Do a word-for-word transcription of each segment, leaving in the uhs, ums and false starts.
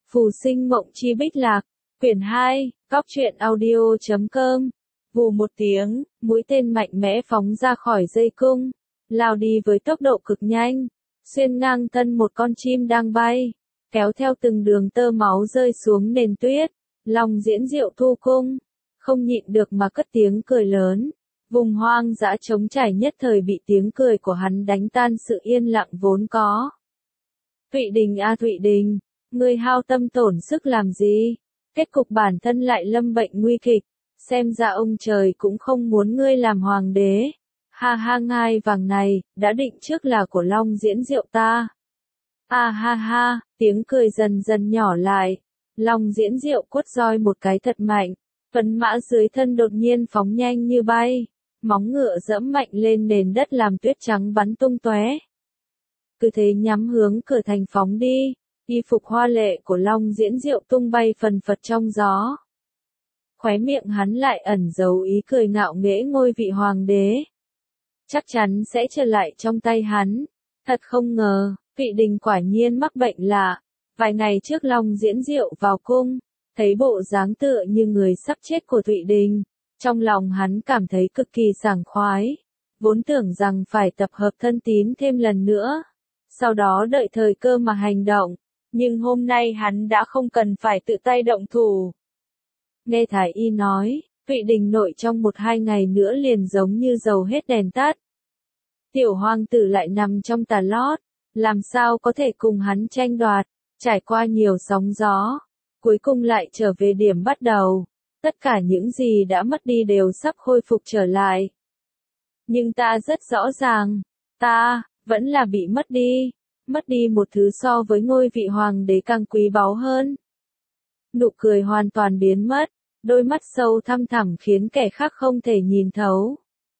Phù sinh mộng chi bích lạc, quyển hai, góc truyện audio chấm com. Vù một tiếng, mũi tên mạnh mẽ phóng ra khỏi dây cung, lao đi với tốc độ cực nhanh, xuyên ngang thân một con chim đang bay, kéo theo từng đường tơ máu rơi xuống nền tuyết. Long Diễn Diệu thu cung, không nhịn được mà cất tiếng cười lớn. Vùng hoang dã trống trải nhất thời bị tiếng cười của hắn đánh tan sự yên lặng vốn có. Thụy Đình a Thụy Đình, ngươi hao tâm tổn sức làm gì? Kết cục bản thân lại lâm bệnh nguy kịch, xem ra ông trời cũng không muốn ngươi làm hoàng đế. Ha ha, ngai vàng này, đã định trước là của Long Diễn Diệu ta. A ha ha, tiếng cười dần dần nhỏ lại. Long Diễn Diệu quất roi một cái thật mạnh, phấn mã dưới thân đột nhiên phóng nhanh như bay, móng ngựa dẫm mạnh lên nền đất làm tuyết trắng bắn tung tóe. Cứ thế nhắm hướng cửa thành phóng đi, y phục hoa lệ của Long Diễn Diệu tung bay phần phật trong gió. Khóe miệng hắn lại ẩn giấu ý cười ngạo nghễ ngôi vị hoàng đế. Chắc chắn sẽ trở lại trong tay hắn. Thật không ngờ, Thụy Đình quả nhiên mắc bệnh lạ. Vài ngày trước Long Diễn Diệu vào cung, thấy bộ dáng tựa như người sắp chết của Thụy Đình. Trong lòng hắn cảm thấy cực kỳ sảng khoái. Vốn tưởng rằng phải tập hợp thân tín thêm lần nữa. Sau đó đợi thời cơ mà hành động. Nhưng hôm nay hắn đã không cần phải tự tay động thủ. Nghe Thái Y nói, Thụy Đình nội trong một hai ngày nữa liền giống như dầu hết đèn tắt. Tiểu hoàng tử lại nằm trong tà lót, làm sao có thể cùng hắn tranh đoạt, trải qua nhiều sóng gió, cuối cùng lại trở về điểm bắt đầu. Tất cả những gì đã mất đi đều sắp khôi phục trở lại. Nhưng ta rất rõ ràng, ta, vẫn là bị mất đi, mất đi một thứ so với ngôi vị hoàng đế càng quý báu hơn. Nụ cười hoàn toàn biến mất, đôi mắt sâu thăm thẳm khiến kẻ khác không thể nhìn thấu.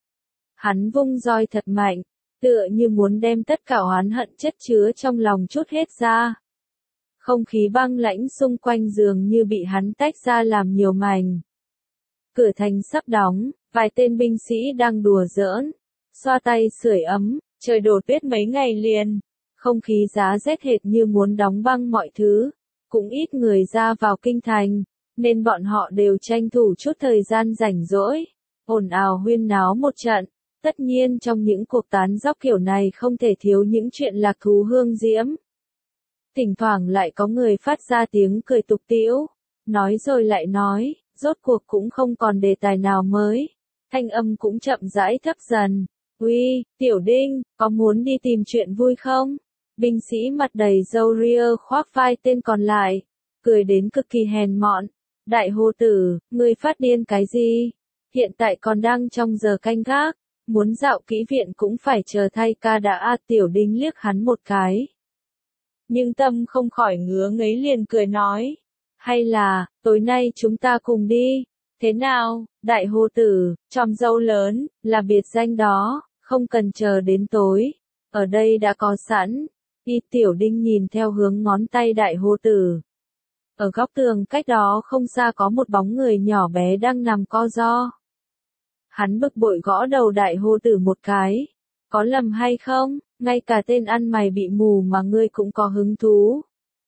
Hắn vung roi thật mạnh, tựa như muốn đem tất cả oán hận chất chứa trong lòng trút hết ra. Không khí băng lãnh xung quanh giường như bị hắn tách ra làm nhiều mảnh. Cửa thành sắp đóng, vài tên binh sĩ đang đùa giỡn, xoa tay sưởi ấm, trời đổ tuyết mấy ngày liền. Không khí giá rét hệt như muốn đóng băng mọi thứ. Cũng ít người ra vào kinh thành, nên bọn họ đều tranh thủ chút thời gian rảnh rỗi, ồn ào huyên náo một trận. Tất nhiên trong những cuộc tán dóc kiểu này không thể thiếu những chuyện lạc thú hương diễm. Thỉnh thoảng lại có người phát ra tiếng cười tục tĩu, nói rồi lại nói, rốt cuộc cũng không còn đề tài nào mới. Thanh âm cũng chậm rãi thấp dần. Uy, Tiểu Đinh, có muốn đi tìm chuyện vui không? Binh sĩ mặt đầy râu ria khoác vai tên còn lại, cười đến cực kỳ hèn mọn. Đại hồ tử, ngươi phát điên cái gì? Hiện tại còn đang trong giờ canh gác, muốn dạo kỹ viện cũng phải chờ thay ca đã. A Tiểu Đinh liếc hắn một cái. Nhưng tâm không khỏi ngứa ngấy liền cười nói. Hay là, tối nay chúng ta cùng đi. Thế nào, đại hồ tử, tròm dâu lớn, là biệt danh đó, không cần chờ đến tối. Ở đây đã có sẵn. Y Tiểu Đinh nhìn theo hướng ngón tay đại hồ tử. Ở góc tường cách đó không xa có một bóng người nhỏ bé đang nằm co ro. Hắn bực bội gõ đầu đại hồ tử một cái. Có lầm hay không, ngay cả tên ăn mày bị mù mà ngươi cũng có hứng thú.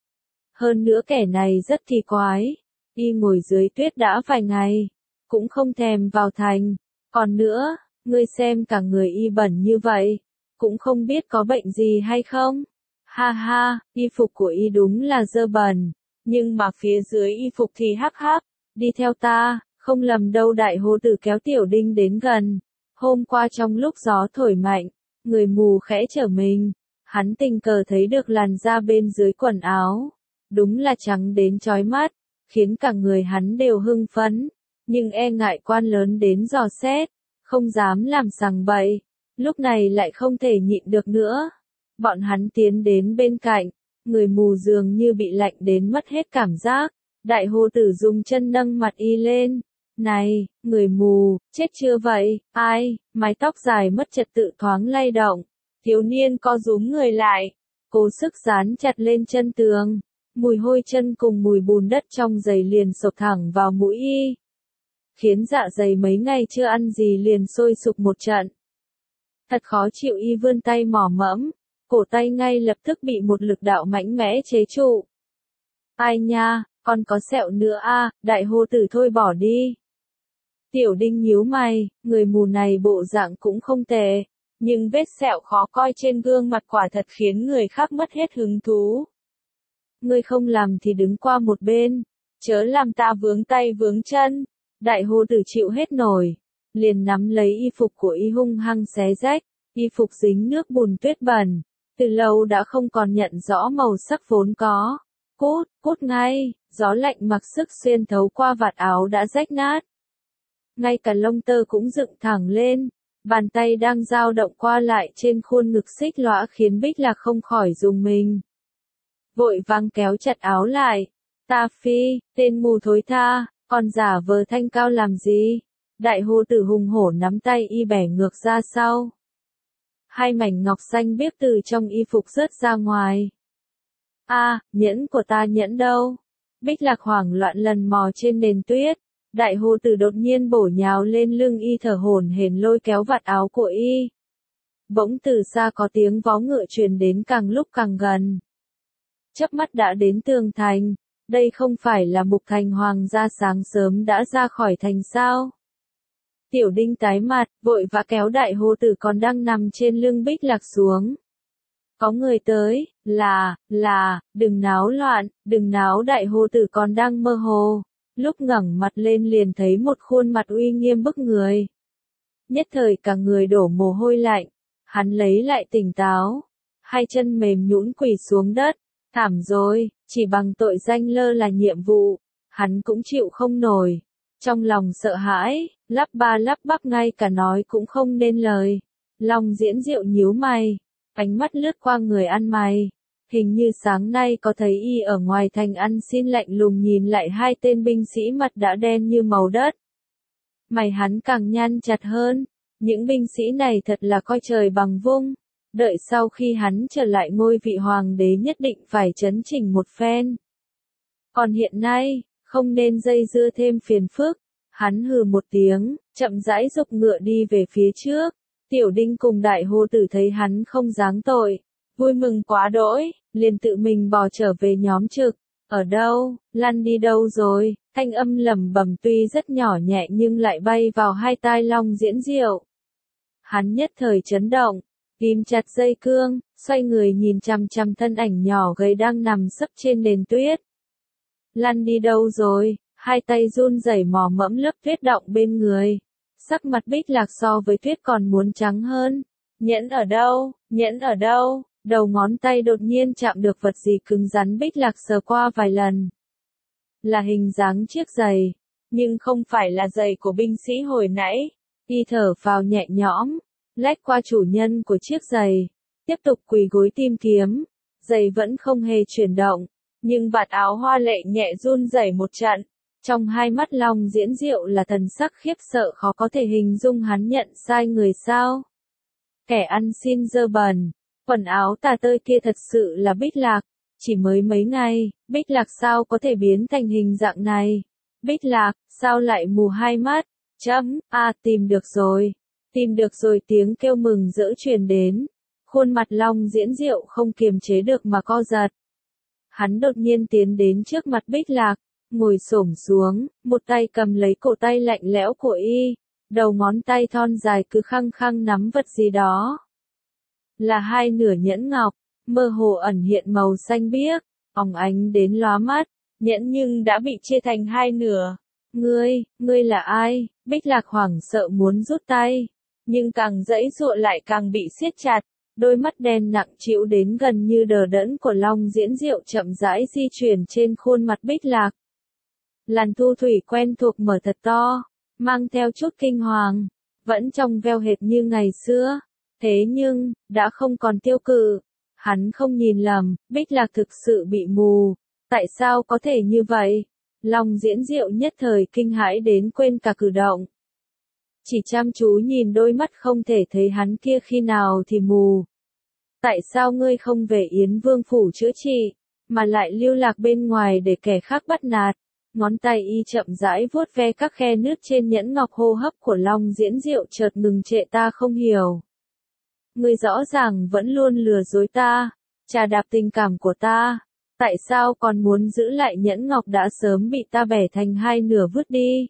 Hơn nữa kẻ này rất kỳ quái. Y ngồi dưới tuyết đã vài ngày, cũng không thèm vào thành. Còn nữa, ngươi xem cả người y bẩn như vậy, cũng không biết có bệnh gì hay không. Ha ha, y phục của y đúng là dơ bẩn, nhưng mà phía dưới y phục thì hắc hắc. Đi theo ta, không lầm đâu. Đại hồ tử kéo Tiểu Đinh đến gần. Hôm qua trong lúc gió thổi mạnh, người mù khẽ trở mình, hắn tình cờ thấy được làn da bên dưới quần áo. Đúng là trắng đến chói mắt, khiến cả người hắn đều hưng phấn, nhưng e ngại quan lớn đến dò xét, không dám làm sằng bậy. Lúc này lại không thể nhịn được nữa. Bọn hắn tiến đến bên cạnh, người mù dường như bị lạnh đến mất hết cảm giác. Đại hồ tử dùng chân nâng mặt y lên. Này, người mù, chết chưa vậy? Ai? Mái tóc dài mất trật tự thoáng lay động. Thiếu niên co rúm người lại, cố sức dán chặt lên chân tường. Mùi hôi chân cùng mùi bùn đất trong giày liền sộc thẳng vào mũi y, khiến dạ dày mấy ngày chưa ăn gì liền sôi sục một trận. Thật khó chịu. Y vươn tay mỏ mẫm, cổ tay ngay lập tức bị một lực đạo mạnh mẽ chế trụ. Ai nha, còn có sẹo nữa à, đại hô tử thôi bỏ đi. Tiểu Đinh nhíu mày, người mù này bộ dạng cũng không tệ, nhưng vết sẹo khó coi trên gương mặt quả thật khiến người khác mất hết hứng thú. Ngươi không làm thì đứng qua một bên, chớ làm ta vướng tay vướng chân. Đại hô tử chịu hết nổi, liền nắm lấy y phục của y hung hăng xé rách, y phục dính nước bùn tuyết bẩn, từ lâu đã không còn nhận rõ màu sắc vốn có. Cút, cút ngay, gió lạnh mặc sức xuyên thấu qua vạt áo đã rách nát. Ngay cả lông tơ cũng dựng thẳng lên, bàn tay đang dao động qua lại trên khuôn ngực xích lõa khiến Bích Lạc không khỏi rùng mình. Vội vàng kéo chặt áo lại, ta phi, tên mù thối tha, còn giả vờ thanh cao làm gì? Đại hô tử hùng hổ nắm tay y bẻ ngược ra sau. Hai mảnh ngọc xanh biếc từ trong y phục rớt ra ngoài. A, à, nhẫn của ta nhẫn đâu? Bích Lạc hoảng loạn lần mò trên nền tuyết. Đại hô tử đột nhiên bổ nhào lên lưng y thở hổn hển lôi kéo vạt áo của y. Bỗng từ xa có tiếng vó ngựa truyền đến càng lúc càng gần. Chớp mắt đã đến tường thành, đây không phải là Mục Thành Hoàng gia sáng sớm đã ra khỏi thành sao? Tiểu Đinh tái mặt, vội vã kéo đại hô tử còn đang nằm trên lưng Bích Lạc xuống. Có người tới, là, là, đừng náo loạn, đừng náo. Đại hô tử còn đang mơ hồ, lúc ngẩng mặt lên liền thấy một khuôn mặt uy nghiêm bức người. Nhất thời cả người đổ mồ hôi lạnh, hắn lấy lại tỉnh táo, hai chân mềm nhũn quỳ xuống đất, thảm rồi, chỉ bằng tội danh lơ là nhiệm vụ, hắn cũng chịu không nổi. Trong lòng sợ hãi, lắp ba lắp bắp ngay cả nói cũng không nên lời. Long Diễn Diệu nhíu mày, ánh mắt lướt qua người ăn mày. Hình như sáng nay có thấy y ở ngoài thành ăn xin lạnh lùng nhìn lại hai tên binh sĩ mặt đã đen như màu đất. Mày hắn càng nhăn chặt hơn, những binh sĩ này thật là coi trời bằng vung. Đợi sau khi hắn trở lại ngôi vị hoàng đế nhất định phải chấn chỉnh một phen. Còn hiện nay, không nên dây dưa thêm phiền phức. Hắn hừ một tiếng, chậm rãi giục ngựa đi về phía trước. Tiểu Đinh cùng đại hô tử thấy hắn không giáng tội, vui mừng quá đỗi, liền tự mình bò trở về nhóm trực. Ở đâu, lăn đi đâu rồi? Thanh âm lẩm bẩm tuy rất nhỏ nhẹ nhưng lại bay vào hai tai Long Diễn Diệu. Hắn nhất thời chấn động, ghim chặt dây cương, xoay người nhìn chằm chằm thân ảnh nhỏ gầy đang nằm sấp trên nền tuyết. Lăn đi đâu rồi? Hai tay run rẩy mò mẫm lớp tuyết đọng bên người. Sắc mặt Bích Lạc so với tuyết còn muốn trắng hơn. Nhẫn ở đâu? Nhẫn ở đâu? Đầu ngón tay đột nhiên chạm được vật gì cứng rắn. Bích Lạc sờ qua vài lần. Là hình dáng chiếc giày, nhưng không phải là giày của binh sĩ hồi nãy. Y thở phào nhẹ nhõm, lách qua chủ nhân của chiếc giày, tiếp tục quỳ gối tìm kiếm. Giày vẫn không hề chuyển động, nhưng vạt áo hoa lệ nhẹ run rẩy một trận. Trong hai mắt Long Diễn Diệu là thần sắc khiếp sợ khó có thể hình dung. Hắn nhận sai người sao? Kẻ ăn xin dơ bẩn, quần áo tà tơi kia thật sự là Bích Lạc. Chỉ mới mấy ngày, Bích Lạc sao có thể biến thành hình dạng này? Bích Lạc, sao lại mù hai mắt? Chấm, a à, tìm được rồi. Tìm được rồi, tiếng kêu mừng rỡ truyền đến. Khuôn mặt Long Diễn Diệu không kiềm chế được mà co giật. Hắn đột nhiên tiến đến trước mặt Bích Lạc, ngồi xổm xuống, một tay cầm lấy cổ tay lạnh lẽo của y, đầu ngón tay thon dài cứ khăng khăng nắm vật gì đó. Là hai nửa nhẫn ngọc, mơ hồ ẩn hiện màu xanh biếc, óng ánh đến lóa mắt, nhẫn nhưng đã bị chia thành hai nửa. Ngươi, ngươi là ai? Bích Lạc hoảng sợ muốn rút tay, nhưng càng giãy giụa lại càng bị siết chặt. Đôi mắt đen nặng trĩu đến gần như đờ đẫn của Long Diễn Diệu chậm rãi di chuyển trên khuôn mặt Bích Lạc. Làn thu thủy quen thuộc mở thật to, mang theo chút kinh hoàng, vẫn trong veo hệt như ngày xưa. Thế nhưng, đã không còn tiêu cự. Hắn không nhìn lầm, Bích Lạc thực sự bị mù. Tại sao có thể như vậy? Long Diễn Diệu nhất thời kinh hãi đến quên cả cử động. Chỉ chăm chú nhìn đôi mắt không thể thấy hắn kia khi nào thì mù. Tại sao ngươi không về Yến Vương phủ chữa trị, mà lại lưu lạc bên ngoài để kẻ khác bắt nạt? Ngón tay y chậm rãi vuốt ve các khe nứt trên nhẫn ngọc. Hô hấp của Long Diễn Diệu chợt ngừng trệ. Ta không hiểu. Ngươi rõ ràng vẫn luôn lừa dối ta, trà đạp tình cảm của ta. Tại sao còn muốn giữ lại nhẫn ngọc đã sớm bị ta bẻ thành hai nửa vứt đi?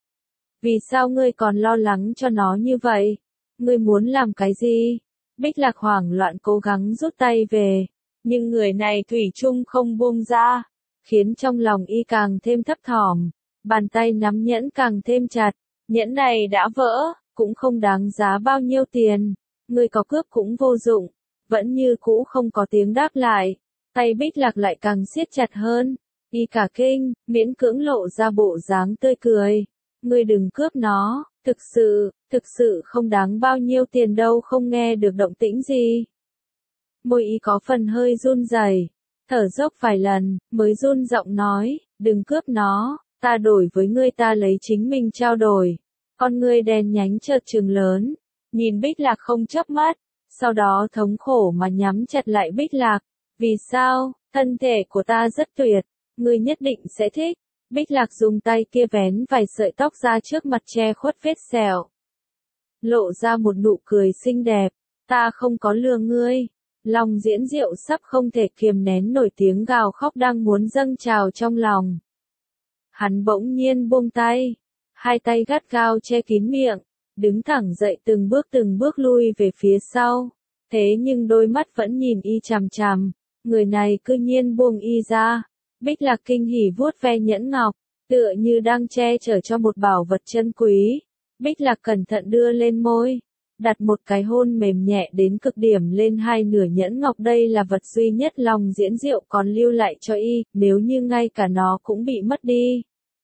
Vì sao ngươi còn lo lắng cho nó như vậy? Ngươi muốn làm cái gì? Bích Lạc hoảng loạn cố gắng rút tay về, nhưng người này thủy chung không buông ra, khiến trong lòng y càng thêm thấp thỏm, bàn tay nắm nhẫn càng thêm chặt. Nhẫn này đã vỡ, cũng không đáng giá bao nhiêu tiền, ngươi có cướp cũng vô dụng, vẫn như cũ không có tiếng đáp lại. Tay Bích Lạc lại càng siết chặt hơn, y cả kinh, miễn cưỡng lộ ra bộ dáng tươi cười. Ngươi đừng cướp nó, thực sự, thực sự không đáng bao nhiêu tiền đâu. Không nghe được động tĩnh gì. Môi y có phần hơi run rẩy, thở dốc vài lần, mới run giọng nói, đừng cướp nó, ta đổi với ngươi, ta lấy chính mình trao đổi. Con ngươi đen nhánh chợt trừng lớn, nhìn Bích Lạc không chớp mắt, sau đó thống khổ mà nhắm chặt lại Bích Lạc. Vì sao? Thân thể của ta rất tuyệt, ngươi nhất định sẽ thích. Bích Lạc dùng tay kia vén vài sợi tóc ra trước mặt che khuất vết sẹo, lộ ra một nụ cười xinh đẹp. Ta không có lừa ngươi. Lòng Diễn Diệu sắp không thể kiềm nén nổi tiếng gào khóc đang muốn dâng trào trong lòng. Hắn bỗng nhiên buông tay, hai tay gắt gao che kín miệng, đứng thẳng dậy từng bước từng bước lui về phía sau. Thế nhưng đôi mắt vẫn nhìn y chằm chằm, người này cư nhiên buông y ra. Bích Lạc kinh hỉ vuốt ve nhẫn ngọc, tựa như đang che chở cho một bảo vật chân quý. Bích Lạc cẩn thận đưa lên môi, đặt một cái hôn mềm nhẹ đến cực điểm lên hai nửa nhẫn ngọc. Đây là vật duy nhất Lòng Diễn Diệu còn lưu lại cho y, nếu như ngay cả nó cũng bị mất đi,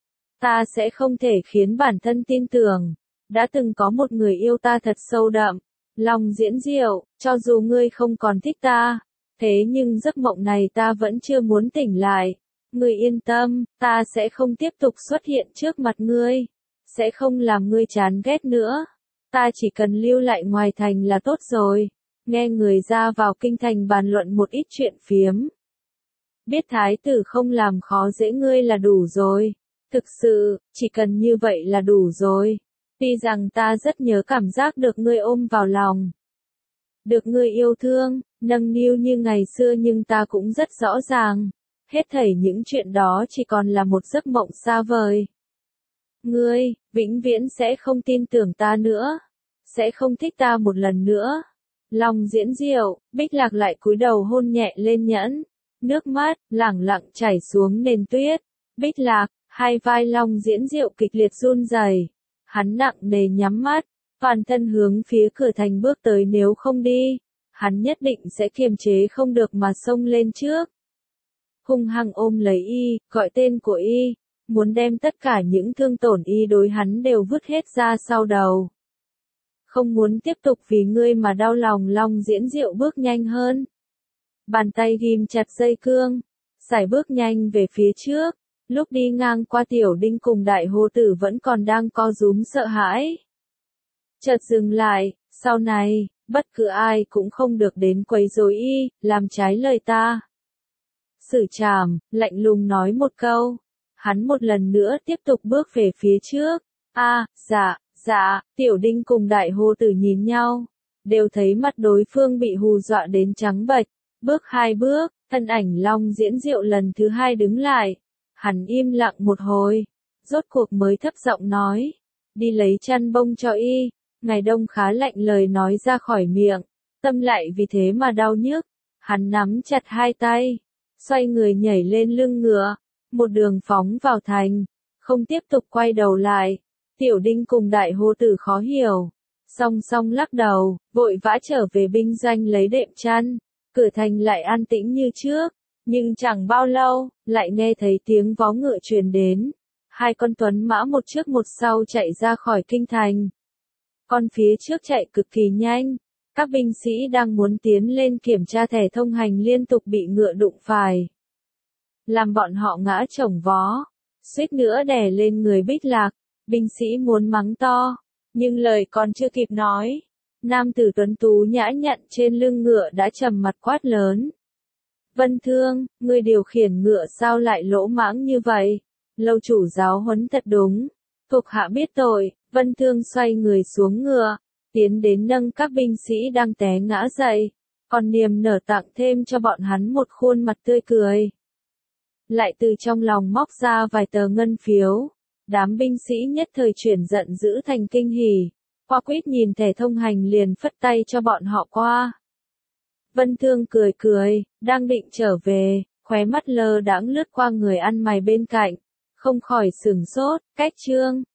ta sẽ không thể khiến bản thân tin tưởng, đã từng có một người yêu ta thật sâu đậm. Lòng Diễn Diệu, cho dù ngươi không còn thích ta, thế nhưng giấc mộng này ta vẫn chưa muốn tỉnh lại. Ngươi yên tâm, ta sẽ không tiếp tục xuất hiện trước mặt ngươi, sẽ không làm ngươi chán ghét nữa. Ta chỉ cần lưu lại ngoài thành là tốt rồi. Nghe người ra vào kinh thành bàn luận một ít chuyện phiếm, biết thái tử không làm khó dễ ngươi là đủ rồi. Thực sự, chỉ cần như vậy là đủ rồi. Tuy rằng ta rất nhớ cảm giác được ngươi ôm vào lòng, được ngươi yêu thương, nâng niu như ngày xưa, nhưng ta cũng rất rõ ràng, hết thảy những chuyện đó chỉ còn là một giấc mộng xa vời. Ngươi, vĩnh viễn sẽ không tin tưởng ta nữa, sẽ không thích ta một lần nữa. Lòng Diễn Diệu, Bích Lạc lại cúi đầu hôn nhẹ lên nhẫn, nước mắt lẳng lặng chảy xuống nền tuyết. Bích Lạc, hai vai Lòng Diễn Diệu kịch liệt run rẩy, hắn nặng nề nhắm mắt, toàn thân hướng phía cửa thành bước tới. Nếu không đi, hắn nhất định sẽ kiềm chế không được mà xông lên trước, hung hăng ôm lấy y, gọi tên của y, muốn đem tất cả những thương tổn y đối hắn đều vứt hết ra sau đầu. Không muốn tiếp tục vì ngươi mà đau lòng. Lòng Diễn Diệu bước nhanh hơn, bàn tay ghim chặt dây cương, sải bước nhanh về phía trước. Lúc đi ngang qua Tiểu Đinh cùng Đại Hồ Tử vẫn còn đang co rúm sợ hãi, chợt dừng lại. Sau này, bất cứ ai cũng không được đến quấy rối y, làm trái lời ta. Sử Trảm lạnh lùng nói một câu, hắn một lần nữa tiếp tục bước về phía trước. A, à, dạ, dạ. Tiểu Đinh cùng Đại Hồ Tử nhìn nhau, đều thấy mặt đối phương bị hù dọa đến trắng bệch. Bước hai bước, thân ảnh Long Diễn Diệu lần thứ hai đứng lại. Hắn im lặng một hồi, rốt cuộc mới thấp giọng nói, đi lấy chăn bông cho y. Ngày đông khá lạnh, lời nói ra khỏi miệng, tâm lại vì thế mà đau nhức. Hắn nắm chặt hai tay, xoay người nhảy lên lưng ngựa, một đường phóng vào thành, không tiếp tục quay đầu lại. Tiểu Đinh cùng Đại Hồ Tử khó hiểu, song song lắc đầu, vội vã trở về binh doanh lấy đệm chăn. Cửa thành lại an tĩnh như trước, nhưng chẳng bao lâu, lại nghe thấy tiếng vó ngựa truyền đến. Hai con tuấn mã một trước một sau chạy ra khỏi kinh thành. Con phía trước chạy cực kỳ nhanh, các binh sĩ đang muốn tiến lên kiểm tra thẻ thông hành liên tục bị ngựa đụng phải, làm bọn họ ngã chồng vó, suýt nữa đè lên người Bích Lạc. Binh sĩ muốn mắng to, nhưng lời còn chưa kịp nói, nam tử tuấn tú nhã nhặn trên lưng ngựa đã trầm mặt quát lớn. Vân Thương, ngươi điều khiển ngựa sao lại lỗ mãng như vậy? Lâu chủ giáo huấn thật đúng. Thuộc hạ biết tội. Vân Thương xoay người xuống ngựa, tiến đến nâng các binh sĩ đang té ngã dậy, còn niềm nở tặng thêm cho bọn hắn một khuôn mặt tươi cười. lại từ trong lòng móc ra vài tờ ngân phiếu. Đám binh sĩ nhất thời chuyển giận dữ thành kinh hỉ. Hoa Quýt nhìn thẻ thông hành liền phất tay cho bọn họ qua. Vân Thương cười cười, đang định trở về, khóe mắt lơ đãng lướt qua người ăn mày bên cạnh, không khỏi sửng sốt, cách Trương